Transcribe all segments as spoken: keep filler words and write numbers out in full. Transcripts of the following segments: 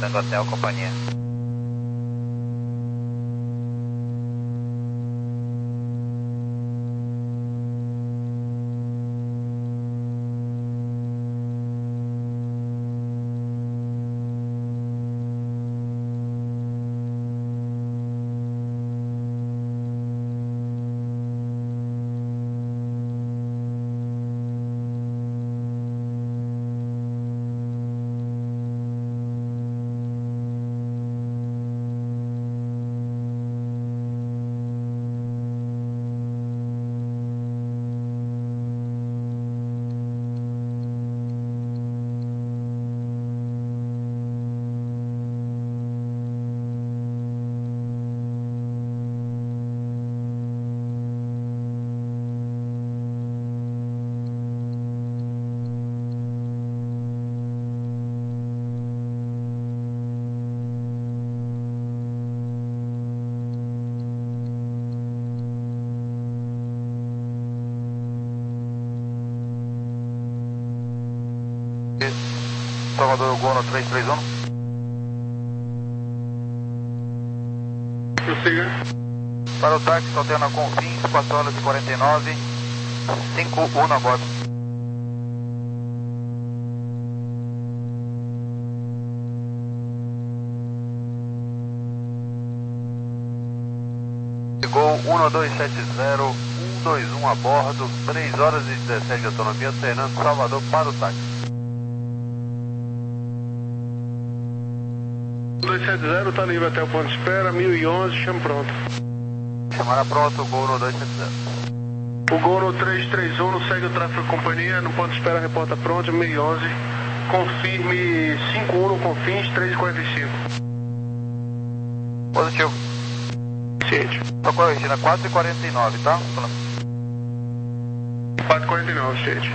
Tango Hotel, companhia. Salvador Gol no três três um. Prossiga. Para o táxi, soltando a Confins, quatro horas e quarenta e nove, cinco um na bordo. Gol um dois sete zero, um dois um a bordo, três horas e dezessete de autonomia, treinando Salvador para o táxi. dois sete zero, tá livre até o ponto de espera, mil e onze, chama pronto. Chamada pronto, Gol no dois sete zero. O Gol no três três um, segue o tráfego de companhia, no ponto de espera, reporta pronto, mil e onze. Confirme cinco um no Confins, três e quarenta e cinco. Positivo. Ciente. Tô corrigindo, é quatro e quarenta e nove, tá? quatro e quarenta e nove, ciente.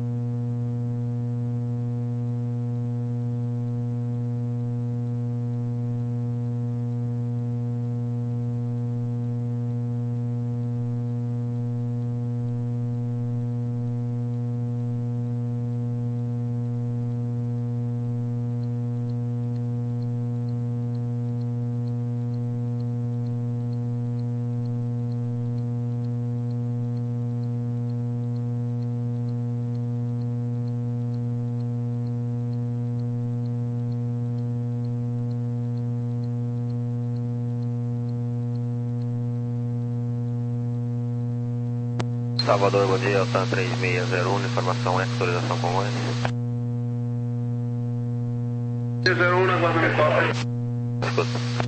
Salvador, bom dia, Altan três seis zero um, informação e autorização com ônibus. zero um na guarda metrópole. Escuta.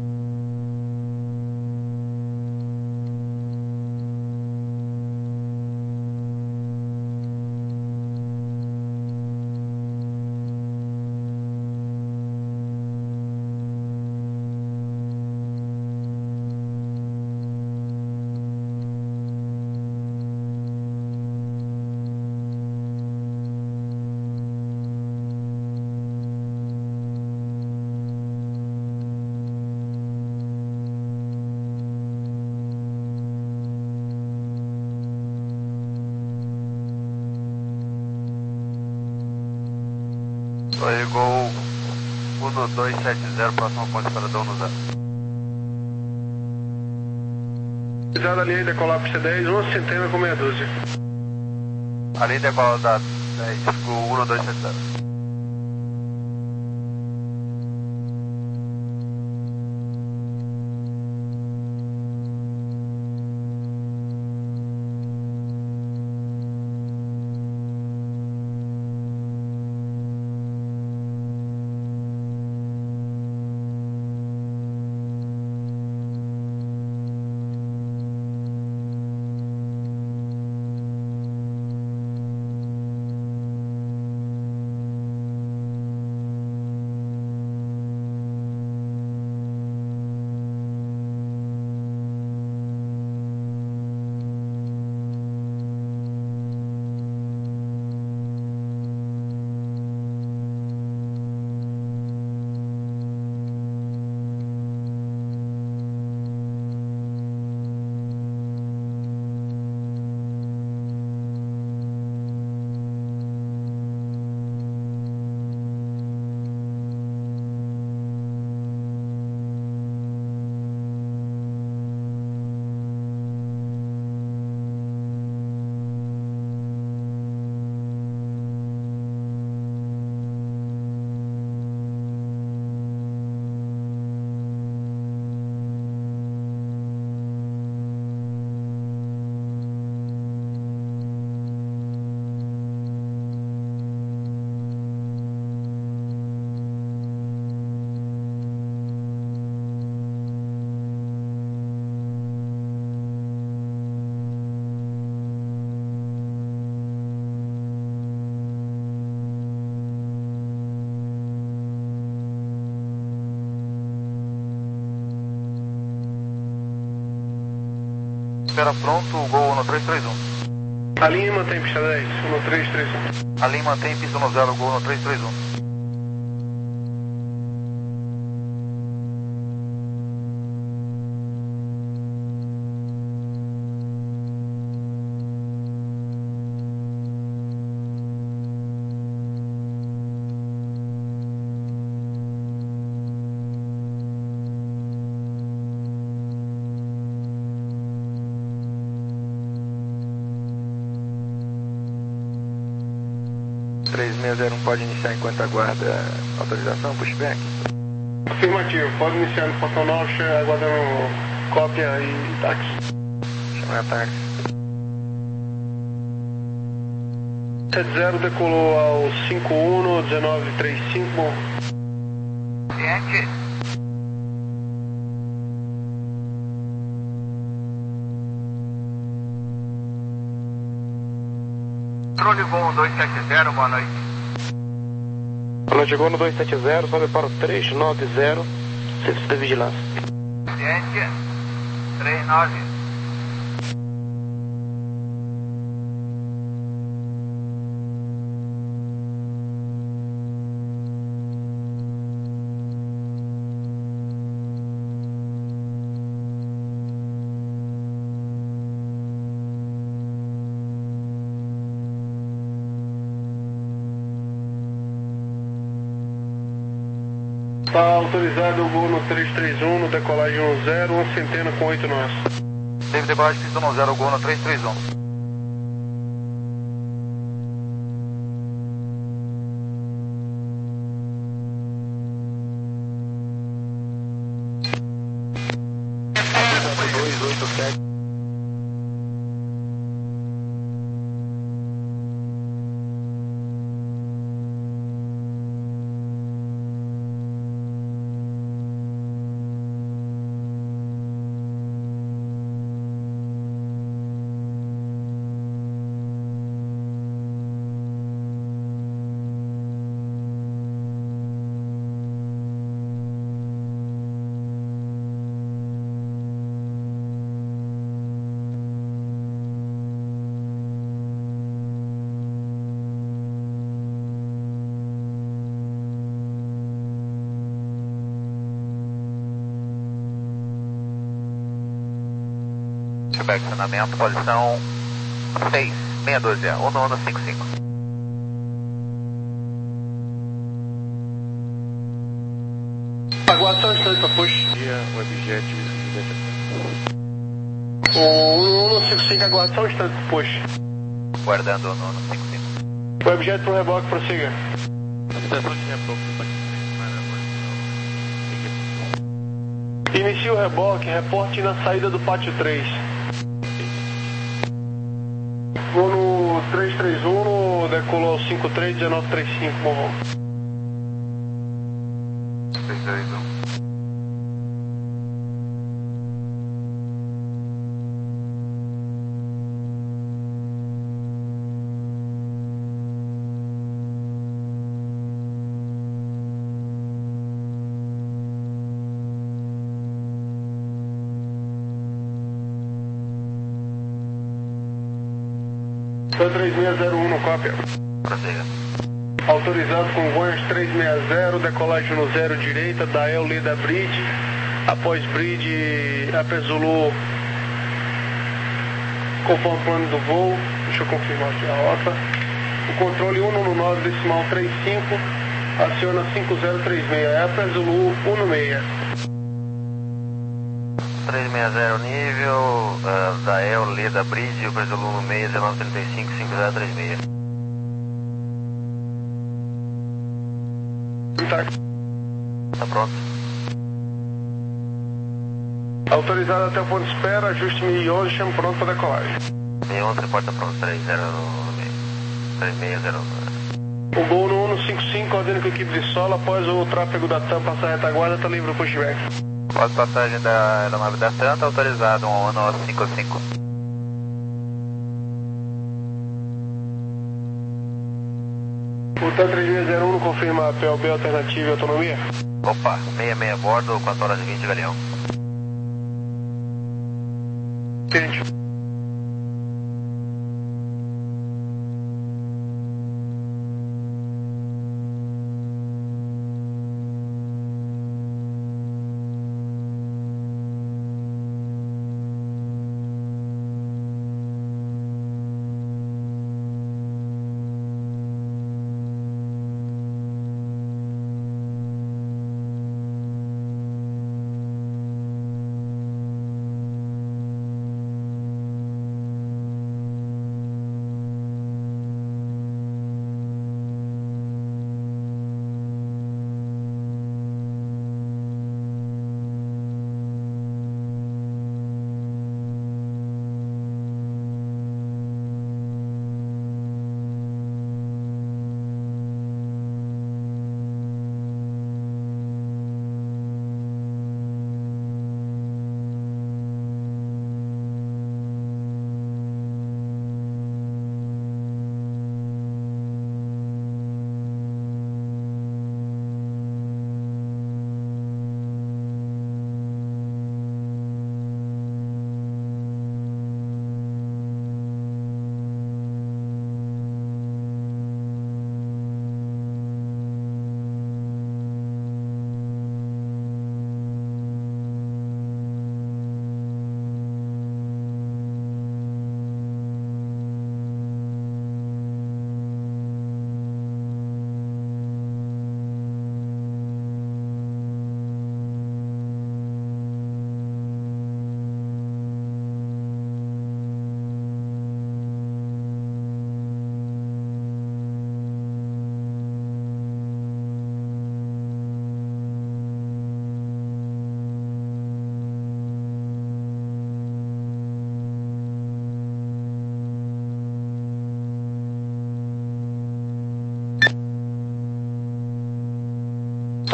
Oi, Gol um dois sete zero, próximo ponto para Dono Zé. Cuidado ali, decolar para C dez, uma centena com meia dúzia. Ali decola da dez, Gol um dois sete zero. espera pronto, Gol no três três um. Alinha e mantém pista dez, no três três um. Alinha e mantém pista no zero, Gol no três três um. três seis zero um pode iniciar enquanto aguarda autorização, pushback? Afirmativo, pode iniciar no portão norte, aguardando cópia e táxi. Chama táxi. sete zero decolou ao cinco um, dezenove trinta e cinco. Ciente. Controle voo dois sete zero, boa noite. Boa noite, Gol no dois sete zero, sobe para o três nove zero, serviço de vigilância. Ciente. três nove. Está autorizado o Gol no três três um, no decolagem um zero, uma centena com oito nós. Teve decolagem pista no zero, Gol no três três um. dois oito sete. Pushback, estacionamento, posição seis seis dois zero, um nono cinco cinco. Aguarda só um instante para push. O objeto O um um cinco cinco, aguarda só um instante para push. Guardando o nono cinco cinco. O objeto para o reboque, prossiga. Inicie o reboque, reporte na saída do pátio três. Vou no três três um, no decolou ao cinco três, dezenove trinta e cinco, morrão. três três um. três seis zero um no cópia. Prossiga. Autorizado com Goiás três seis zero, decolagem no zero direita, Dael Lida Bridge. Após Bridge, Apple Zulu, conforme o plano do voo. Deixa eu confirmar aqui a rota. O controle um nove nove, decimal trinta e cinco, aciona cinco zero três seis, Apple Zulu um seis. três seis zero nível, uh, Dael, Leda Bridge, o preço do um seis, dezenove trinta e cinco, cinco zero três seis. Tá. Tá pronto. Autorizado até o ponto de espera, ajuste mil e onze, chamo pronto para decolagem. mil e onze, reporta pronto, três zero três seis zero. O Gol no um cinco cinco, coordena com a equipe de solo, após o tráfego da TAM passar a retaguarda, está livre o pushback. Após passagem da aeronave da TAM, tá autorizado um ano cinco cinco. O TAM três seis zero um não confirma a P L B alternativa e autonomia? Opa, seis seis a bordo, quatro horas e vinte, Galeão. Gente.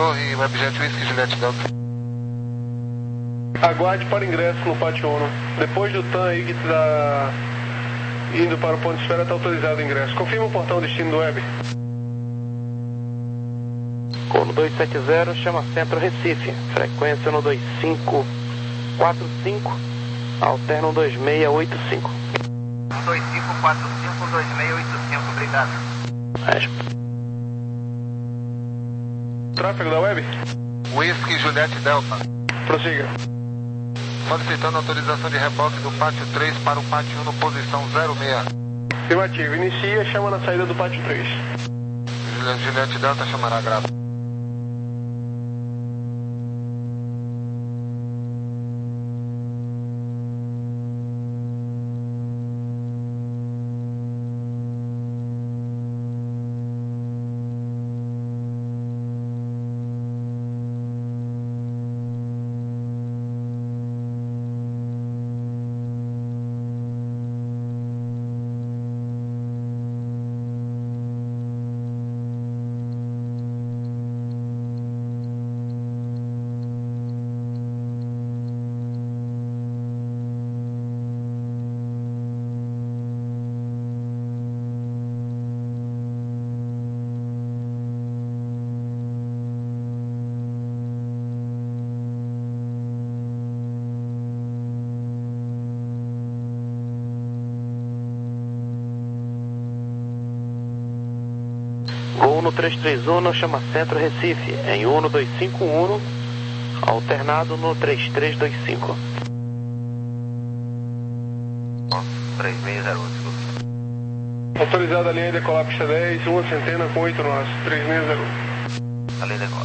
Torre, Webjet Whisky Juliette Delta. Aguarde para ingresso no pátio ONU. Depois do T A M aí que está indo para o ponto de espera, está autorizado o ingresso. Confirma o portão destino do Web. ONU dois sete zero, chama Centro Recife. Frequência ONU dois cinco quatro cinco, alterno dois seis oito cinco. dois cinco quatro cinco, dois seis oito cinco, obrigado. Tráfego da Web? Whisky Juliette Delta. Prossiga. Solicitando autorização de reboque do pátio três para o pátio um, posição zero seis. Afirmativo. Inicia, chama na saída do pátio três. Juliette Delta chamará grave. Voo no três três um, chama Centro Recife, em ONU dois cinco um, alternado no três três dois cinco. três seis zero um. Autorizada a linha de decolar pista dez, uma centena com oito nós, três seis zero um. A linha decola.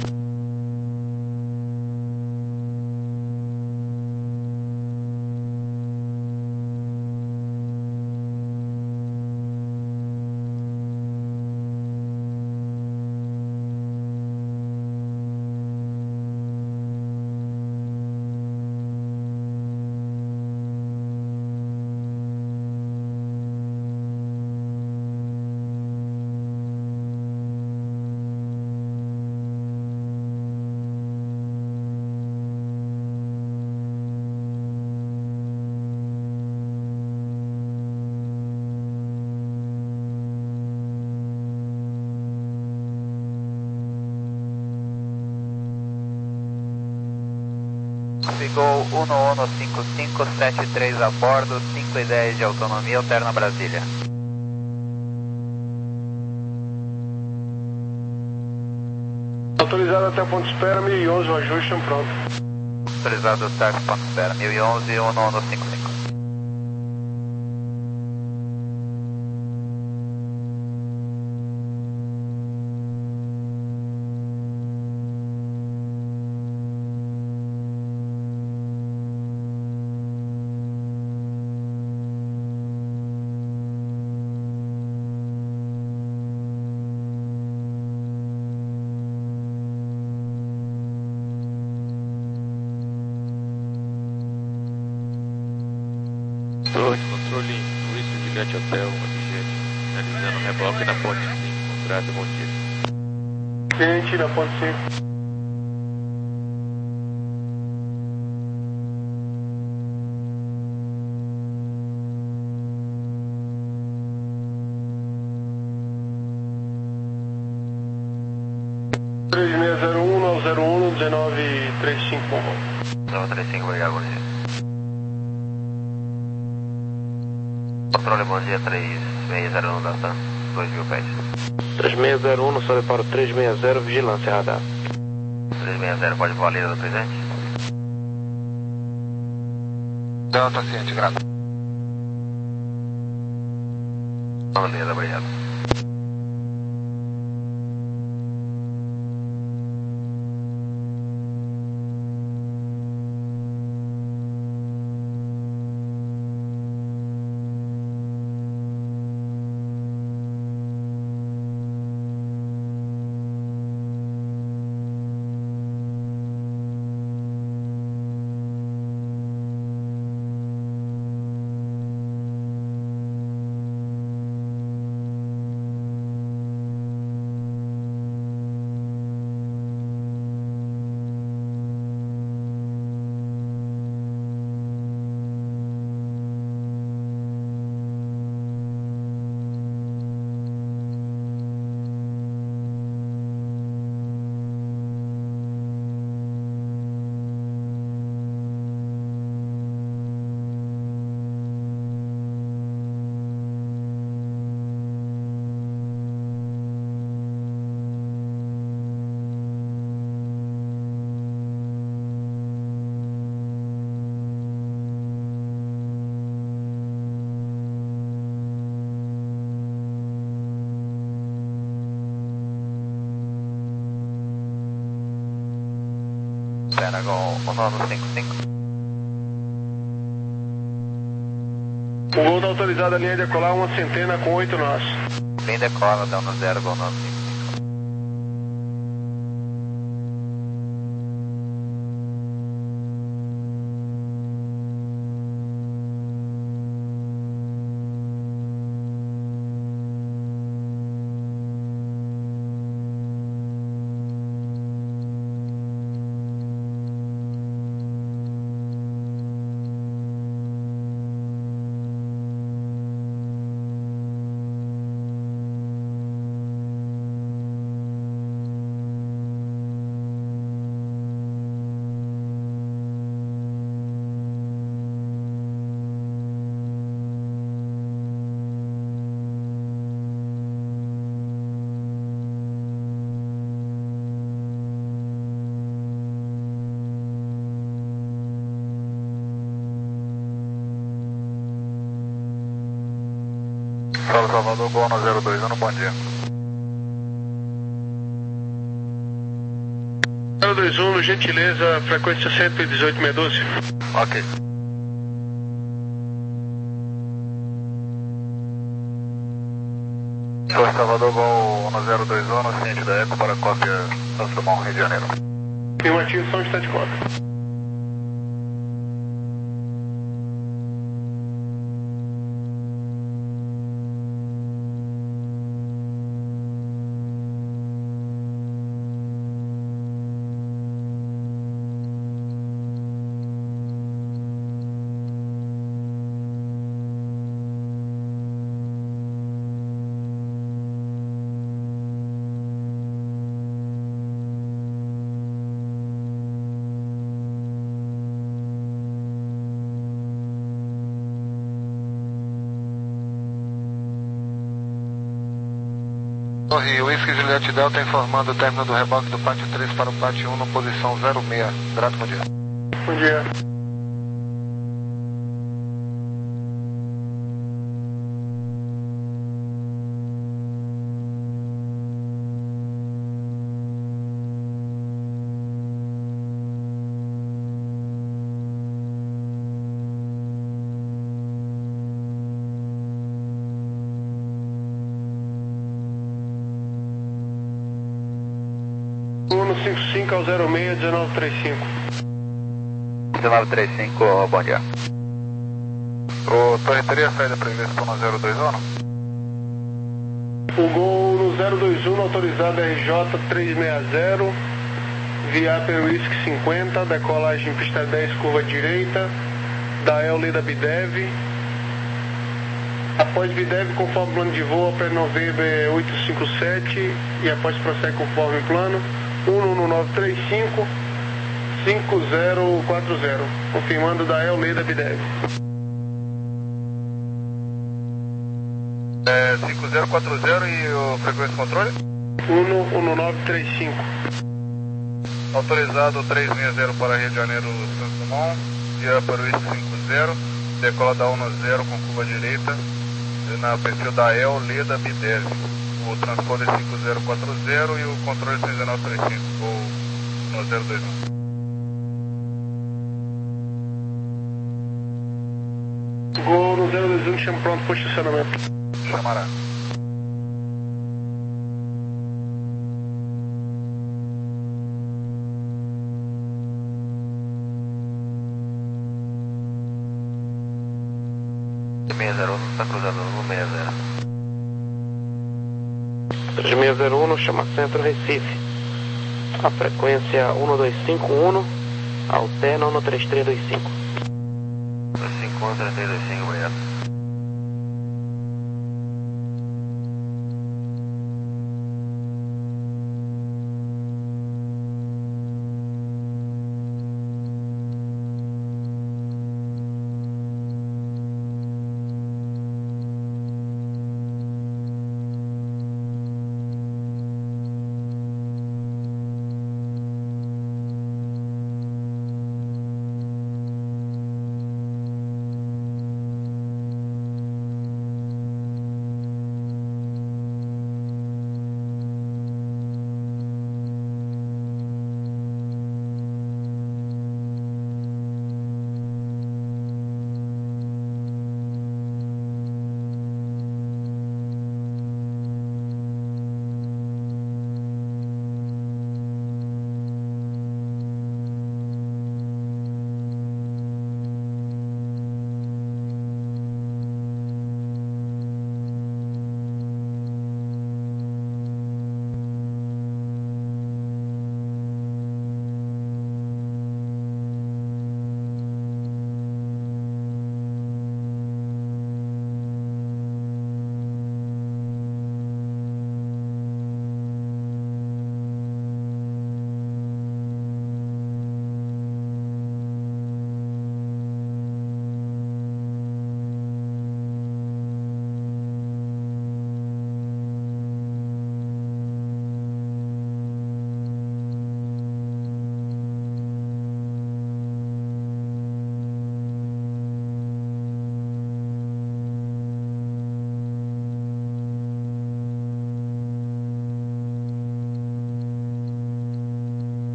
Ficou um ONU cinco cinco sete três a bordo, cinco e dez de autonomia, alterna Brasília. Autorizado até o ponto de espera, mil e onze, o ajuste, pronto. Autorizado até o ponto de espera, mil e onze, um ONU cinco cinco. Controle Whisky Juliette Hotel, Webjet, finalizando o reboque na ponte cinco, grato, bom dia. Cliente na ponte cinco. três seis zero um, nove zero um, um nove três cinco. nove três cinco, obrigado, bom dia. Controle, bom dia, três seis zero um da TAM, dois mil pés. três seis zero um, sobe para o três seis zero, vigilância radar. três seis zero, pode voar a líder do presente? Delta ciente, grato. Beleza, obrigado. Pentagon um nono cinco cinco. O gol tá autorizado a linha de decolar uma centena com oito nós. Linha decola, dá no zero, gol nono cinco cinco. Solo Salvador, gol no zero dois um, bom dia. zero dois um, gentileza, frequência cento e dezoito, meia dúzia. Ok. Solo Salvador, gol no zero dois um, no ciente da Eco para cópia Santos Dumont, Rio de Janeiro. Afirmativo, São Estado de Cota. Torre, Whisky Juliette Delta informando o término do reboque do pátio três para o pátio um, na posição zero seis. Grato, bom dia. Bom dia. um cinco cinco ao zero seis, dezenove trinta e cinco. dezenove trinta e cinco, bom dia. O Torre teria saída prevista no zero dois um? O gol no zero dois um, autorizado R J trezentos e sessenta, via Whisky cinquenta, decolagem pista dez, curva direita, da El Leda Bidev. Após Bidev, conforme plano de voo, para November oitocentos e cinquenta e sete, e após prossegue conforme plano, um nove três cinco, cinco zero quatro zero, confirmando da El Leda Bidev. É, cinco zero quatro zero e o frequência de controle? um nove três cinco. Autorizado trezentos e sessenta para Rio de Janeiro, Santos Dumont, via para o cinquenta, decola da um com curva direita, na perfil da El Leda Bidev. O transponder é cinco zero quatro zero e o controle é dezenove trinta e cinco, ou no zero dois um. Gol no zero dois um, chama pronto para estacionamento. Chamará. seis zero um, está cruzado no seis zero. três seis zero um, chama Centro Recife. A frequência um dois cinco um, alterna no três três dois cinco. dois cinco um, três três dois cinco, obrigado.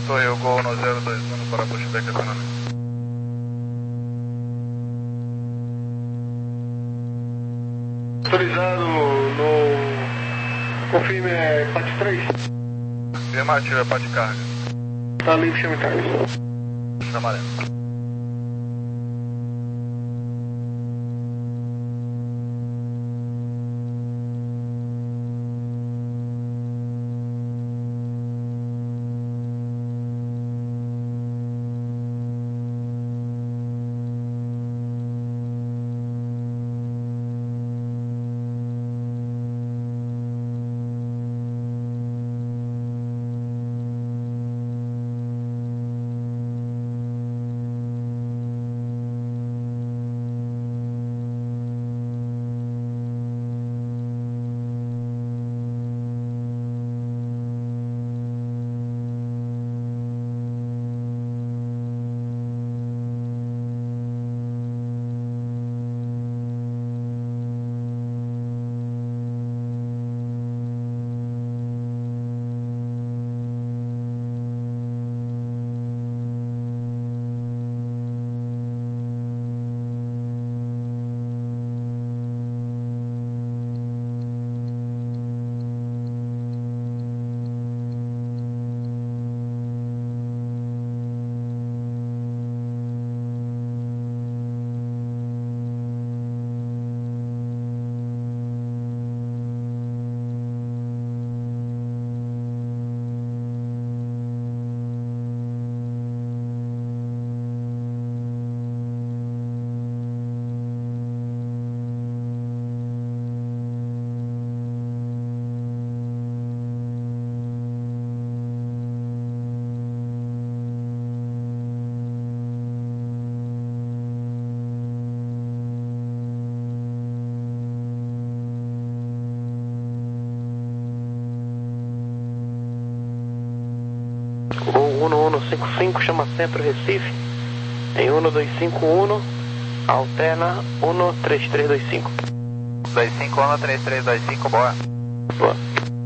Torre Gol no zero dois um para pushback econômico. Autorizado no... Confirme, é P A T três. Afirmativo, é P A T carga. Tá livre, chame carga. Amarelo. Gol um um cinco cinco, chama Centro Recife, em um dois cinco um, alterna um três três dois cinco. dois cinco um, três três dois cinco, boa. Boa.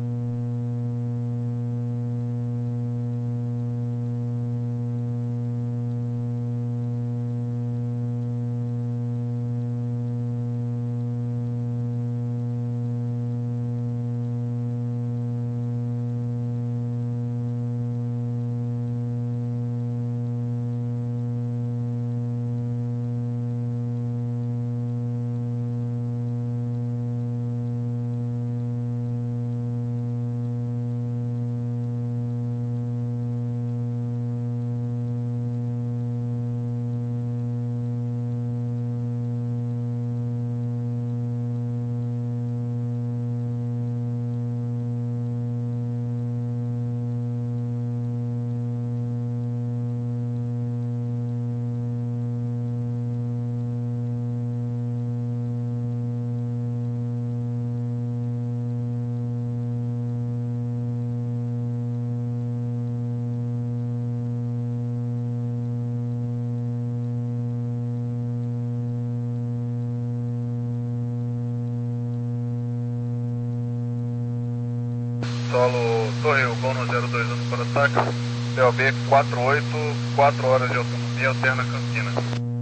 Solo Torre Gol no zero dois um para ataque. P O B quatro oito, quatro horas de autonomia, alterna Campinas.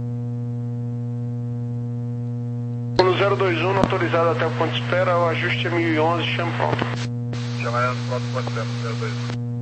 No zero dois um, autorizado até o ponto de espera, o ajuste é mil e onze, chame pronto. Chamaremos pronto, pode ser, zero dois um.